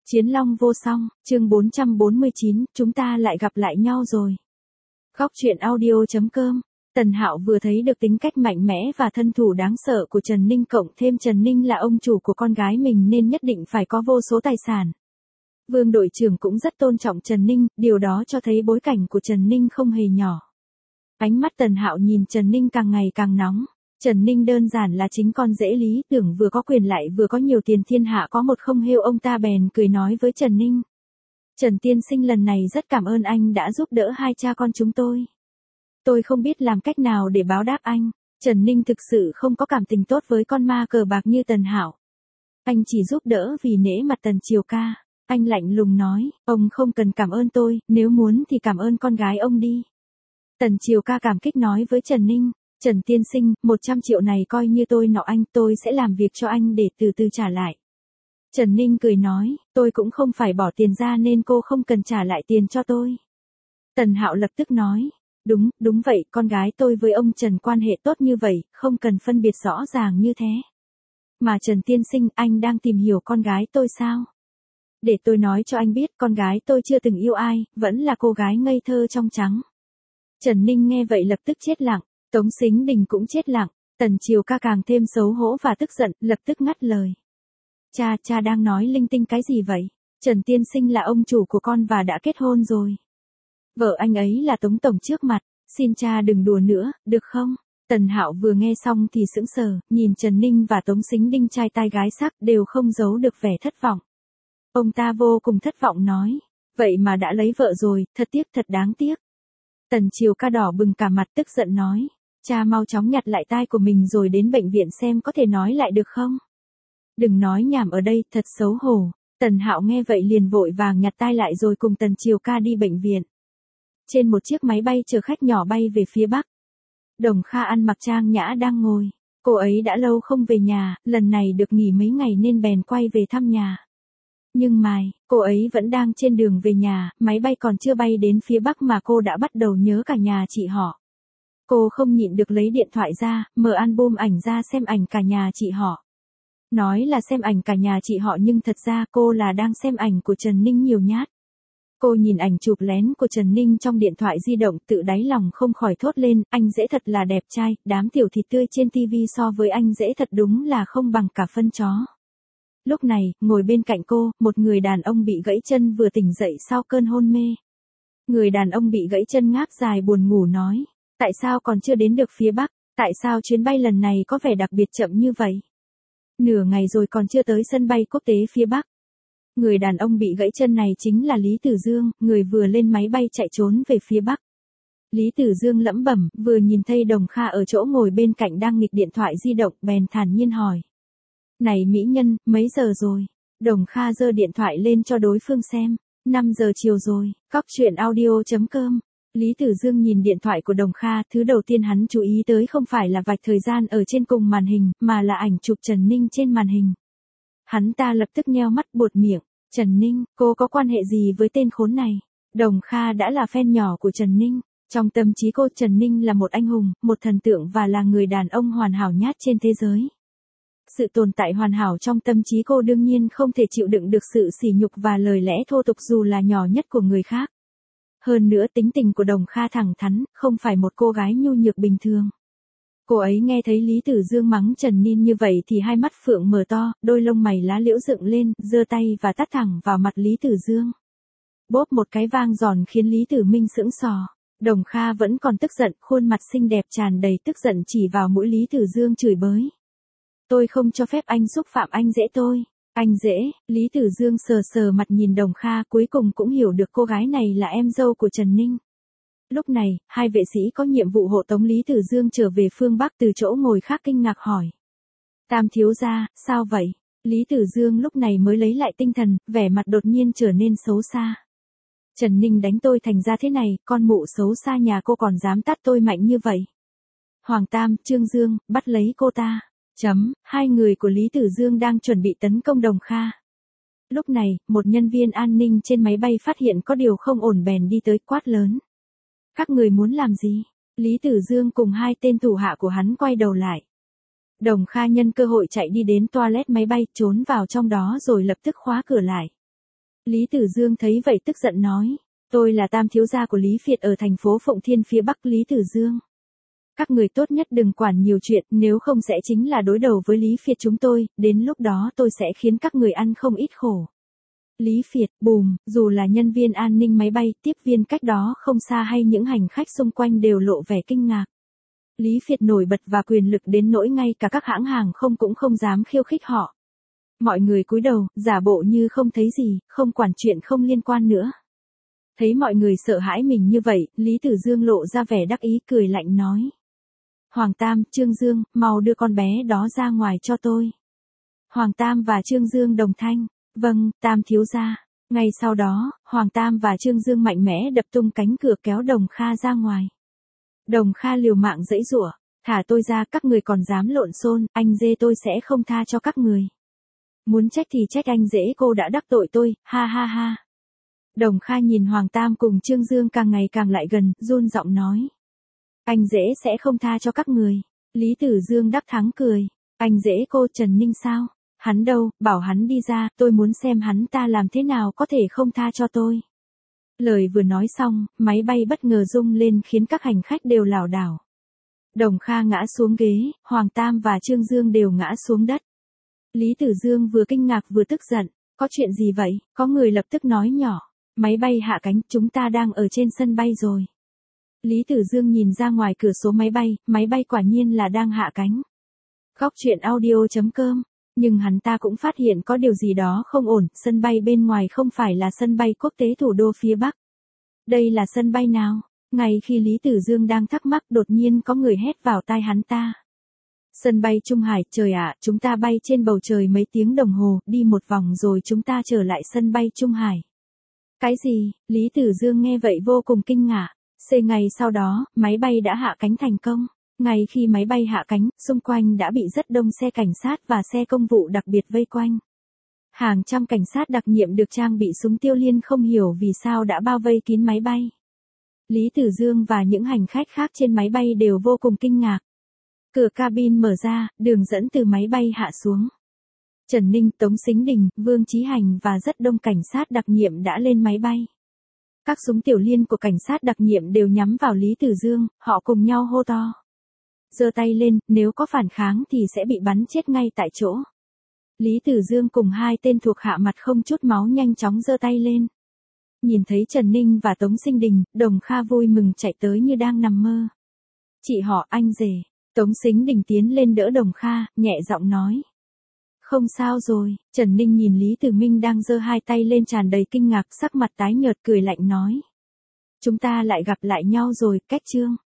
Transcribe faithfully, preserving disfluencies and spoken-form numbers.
Chiến long vô song, chương bốn trăm bốn mươi chín, chúng ta lại gặp lại nhau rồi. Góc truyện audio chấm com. Tần Hạo vừa thấy được tính cách mạnh mẽ và thân thủ đáng sợ của Trần Ninh, cộng thêm Trần Ninh là ông chủ của con gái mình nên nhất định phải có vô số tài sản. Vương đội trưởng cũng rất tôn trọng Trần Ninh, điều đó cho thấy bối cảnh của Trần Ninh không hề nhỏ. Ánh mắt Tần Hạo nhìn Trần Ninh càng ngày càng nóng. Trần Ninh đơn giản là chính con rể lý tưởng, vừa có quyền lại vừa có nhiều tiền, thiên hạ có một không hêu. Ông ta bèn cười nói với Trần Ninh: Trần tiên sinh, lần này rất cảm ơn anh đã giúp đỡ hai cha con chúng tôi. Tôi không biết làm cách nào để báo đáp anh. Trần Ninh thực sự không có cảm tình tốt với con ma cờ bạc như Tần Hạo. Anh chỉ giúp đỡ vì nể mặt Tần Triều ca. Anh lạnh lùng nói: Ông không cần cảm ơn tôi, nếu muốn thì cảm ơn con gái ông đi. Tần Triều ca cảm kích nói với Trần Ninh: Trần tiên sinh, một trăm triệu này coi như tôi nợ anh, tôi sẽ làm việc cho anh để từ từ trả lại. Trần Ninh cười nói: Tôi cũng không phải bỏ tiền ra nên cô không cần trả lại tiền cho tôi. Tần Hạo lập tức nói: Đúng, đúng vậy, con gái tôi với ông Trần quan hệ tốt như vậy, không cần phân biệt rõ ràng như thế. Mà Trần tiên sinh, anh đang tìm hiểu con gái tôi sao? Để tôi nói cho anh biết, con gái tôi chưa từng yêu ai, vẫn là cô gái ngây thơ trong trắng. Trần Ninh nghe vậy lập tức chết lặng. Tống Sính Đình cũng chết lặng. Tần Triều ca càng thêm xấu hổ và tức giận, lập tức ngắt lời. Cha, cha đang nói linh tinh cái gì vậy? Trần tiên sinh là ông chủ của con và đã kết hôn rồi. Vợ anh ấy là Tống tổng trước mặt, xin cha đừng đùa nữa, được không? Tần Hạo vừa nghe xong thì sững sờ, nhìn Trần Ninh và Tống Sính Đình trai tai gái sắc đều không giấu được vẻ thất vọng. Ông ta vô cùng thất vọng nói: Vậy mà đã lấy vợ rồi, thật tiếc, thật đáng tiếc. Tần Triều ca đỏ bừng cả mặt, tức giận nói: Cha mau chóng nhặt lại tai của mình rồi đến bệnh viện xem có thể nói lại được không? Đừng nói nhảm ở đây, thật xấu hổ. Tần Hạo nghe vậy liền vội vàng nhặt tai lại rồi cùng Tần Triều ca đi bệnh viện. Trên một chiếc máy bay chở khách nhỏ bay về phía Bắc, Đồng Kha ăn mặc trang nhã đang ngồi. Cô ấy đã lâu không về nhà, lần này được nghỉ mấy ngày nên bèn quay về thăm nhà. Nhưng mai, cô ấy vẫn đang trên đường về nhà, máy bay còn chưa bay đến phía Bắc mà cô đã bắt đầu nhớ cả nhà chị họ. Cô không nhịn được lấy điện thoại ra, mở album ảnh ra xem ảnh cả nhà chị họ. Nói là xem ảnh cả nhà chị họ nhưng thật ra cô là đang xem ảnh của Trần Ninh nhiều nhát. Cô nhìn ảnh chụp lén của Trần Ninh trong điện thoại di động, tự đáy lòng không khỏi thốt lên: anh dễ thật là đẹp trai, đám tiểu thịt tươi trên tivi so với anh dễ thật đúng là không bằng cả phân chó. Lúc này, ngồi bên cạnh cô, một người đàn ông bị gãy chân vừa tỉnh dậy sau cơn hôn mê. Người đàn ông bị gãy chân ngáp dài buồn ngủ nói: Tại sao còn chưa đến được phía Bắc? Tại sao chuyến bay lần này có vẻ đặc biệt chậm như vậy? Nửa ngày rồi còn chưa tới sân bay quốc tế phía Bắc. Người đàn ông bị gãy chân này chính là Lý Tử Dương, người vừa lên máy bay chạy trốn về phía Bắc. Lý Tử Dương lẩm bẩm, vừa nhìn thấy Đồng Kha ở chỗ ngồi bên cạnh đang nghịch điện thoại di động, bèn thản nhiên hỏi: Này mỹ nhân, mấy giờ rồi? Đồng Kha giơ điện thoại lên cho đối phương xem. năm giờ chiều rồi. Góc truyện audio chấm com. Lý Tử Dương nhìn điện thoại của Đồng Kha, thứ đầu tiên hắn chú ý tới không phải là vạch thời gian ở trên cùng màn hình, mà là ảnh chụp Trần Ninh trên màn hình. Hắn ta lập tức nheo mắt buột miệng: Trần Ninh, cô có quan hệ gì với tên khốn này? Đồng Kha đã là fan nhỏ của Trần Ninh. Trong tâm trí cô, Trần Ninh là một anh hùng, một thần tượng và là người đàn ông hoàn hảo nhất trên thế giới. Sự tồn tại hoàn hảo trong tâm trí cô đương nhiên không thể chịu đựng được sự sỉ nhục và lời lẽ thô tục dù là nhỏ nhất của người khác. Hơn nữa tính tình của Đồng Kha thẳng thắn, không phải một cô gái nhu nhược bình thường. Cô ấy nghe thấy Lý Tử Dương mắng Trần Ninh như vậy thì hai mắt phượng mở to, đôi lông mày lá liễu dựng lên, giơ tay và tát thẳng vào mặt Lý Tử Dương. Bốp một cái vang giòn khiến Lý Tử Minh sững sờ. Đồng Kha vẫn còn tức giận, khuôn mặt xinh đẹp tràn đầy tức giận chỉ vào mũi Lý Tử Dương chửi bới: Tôi không cho phép anh xúc phạm anh rể tôi. Anh rể? Lý Tử Dương sờ sờ mặt nhìn Đồng Kha, cuối cùng cũng hiểu được cô gái này là em dâu của Trần Ninh. Lúc này, hai vệ sĩ có nhiệm vụ hộ tống Lý Tử Dương trở về phương Bắc từ chỗ ngồi khác kinh ngạc hỏi: Tam thiếu gia, sao vậy? Lý Tử Dương lúc này mới lấy lại tinh thần, vẻ mặt đột nhiên trở nên xấu xa. Trần Ninh đánh tôi thành ra thế này, con mụ xấu xa nhà cô còn dám tát tôi mạnh như vậy. Hoàng Tam, Trương Dương, bắt lấy cô ta. Chấm, hai người của Lý Tử Dương đang chuẩn bị tấn công Đồng Kha. Lúc này, một nhân viên an ninh trên máy bay phát hiện có điều không ổn bèn đi tới quát lớn: Các người muốn làm gì? Lý Tử Dương cùng hai tên thủ hạ của hắn quay đầu lại. Đồng Kha nhân cơ hội chạy đi đến toilet máy bay, trốn vào trong đó rồi lập tức khóa cửa lại. Lý Tử Dương thấy vậy tức giận nói. Tôi là tam thiếu gia của Lý Việt ở thành phố Phụng Thiên phía Bắc Lý Tử Dương. Các người tốt nhất đừng quản nhiều chuyện, nếu không sẽ chính là đối đầu với Lý Việt chúng tôi, đến lúc đó tôi sẽ khiến các người ăn không ít khổ. Lý Việt, bùm, dù là nhân viên an ninh máy bay, tiếp viên cách đó không xa hay những hành khách xung quanh đều lộ vẻ kinh ngạc. Lý Việt nổi bật và quyền lực đến nỗi ngay cả các hãng hàng không cũng không dám khiêu khích họ. Mọi người cúi đầu, giả bộ như không thấy gì, không quản chuyện không liên quan nữa. Thấy mọi người sợ hãi mình như vậy, Lý Tử Dương lộ ra vẻ đắc ý cười lạnh nói. Hoàng Tam, Trương Dương, mau đưa con bé đó ra ngoài cho tôi. Hoàng Tam và Trương Dương đồng thanh. Vâng, Tam thiếu gia. Ngay sau đó, Hoàng Tam và Trương Dương mạnh mẽ đập tung cánh cửa kéo Đồng Kha ra ngoài. Đồng Kha liều mạng giãy giụa, thả tôi ra, các người còn dám lộn xôn, anh dê tôi sẽ không tha cho các người. Muốn trách thì trách anh dễ cô đã đắc tội tôi, ha ha ha. Đồng Kha nhìn Hoàng Tam cùng Trương Dương càng ngày càng lại gần, run giọng nói. Anh dễ sẽ không tha cho các người. Lý Tử Dương đắc thắng cười. Anh dễ cô Trần Ninh sao? Hắn đâu, bảo hắn đi ra, tôi muốn xem hắn ta làm thế nào có thể không tha cho tôi. Lời vừa nói xong, máy bay bất ngờ rung lên khiến các hành khách đều lảo đảo. Đồng Kha ngã xuống ghế, Hoàng Tam và Trương Dương đều ngã xuống đất. Lý Tử Dương vừa kinh ngạc vừa tức giận. Có chuyện gì vậy? Có người lập tức nói nhỏ. Máy bay hạ cánh, chúng ta đang ở trên sân bay rồi. Lý Tử Dương nhìn ra ngoài cửa sổ máy bay, máy bay quả nhiên là đang hạ cánh. Góc truyện audio chấm com. Nhưng hắn ta cũng phát hiện có điều gì đó không ổn, sân bay bên ngoài không phải là sân bay quốc tế thủ đô phía Bắc. Đây là sân bay nào? Ngay khi Lý Tử Dương đang thắc mắc đột nhiên có người hét vào tai hắn ta. Sân bay Trung Hải, trời ạ, chúng ta bay trên bầu trời mấy tiếng đồng hồ, đi một vòng rồi chúng ta trở lại sân bay Trung Hải. Cái gì? Lý Tử Dương nghe vậy vô cùng kinh ngạc. Xê ngày sau đó, máy bay đã hạ cánh thành công. Ngay khi máy bay hạ cánh, xung quanh đã bị rất đông xe cảnh sát và xe công vụ đặc biệt vây quanh. Hàng trăm cảnh sát đặc nhiệm được trang bị súng tiêu liên không hiểu vì sao đã bao vây kín máy bay. Lý Tử Dương và những hành khách khác trên máy bay đều vô cùng kinh ngạc. Cửa cabin mở ra, đường dẫn từ máy bay hạ xuống. Trần Ninh, Tống Sính Đình, Vương Chí Hành và rất đông cảnh sát đặc nhiệm đã lên máy bay. Các súng tiểu liên của cảnh sát đặc nhiệm đều nhắm vào Lý Tử Dương, họ cùng nhau hô to. Giơ tay lên, nếu có phản kháng thì sẽ bị bắn chết ngay tại chỗ. Lý Tử Dương cùng hai tên thuộc hạ mặt không chút máu nhanh chóng giơ tay lên. Nhìn thấy Trần Ninh và Tống Sinh Đình, Đồng Kha vui mừng chạy tới như đang nằm mơ. Chị họ, anh rể. Tống Sính Đình tiến lên đỡ Đồng Kha, nhẹ giọng nói. Không sao rồi. Trần Ninh nhìn Lý Tử Minh đang giơ hai tay lên tràn đầy kinh ngạc, sắc mặt tái nhợt cười lạnh nói. Chúng ta lại gặp lại nhau rồi, cách chương.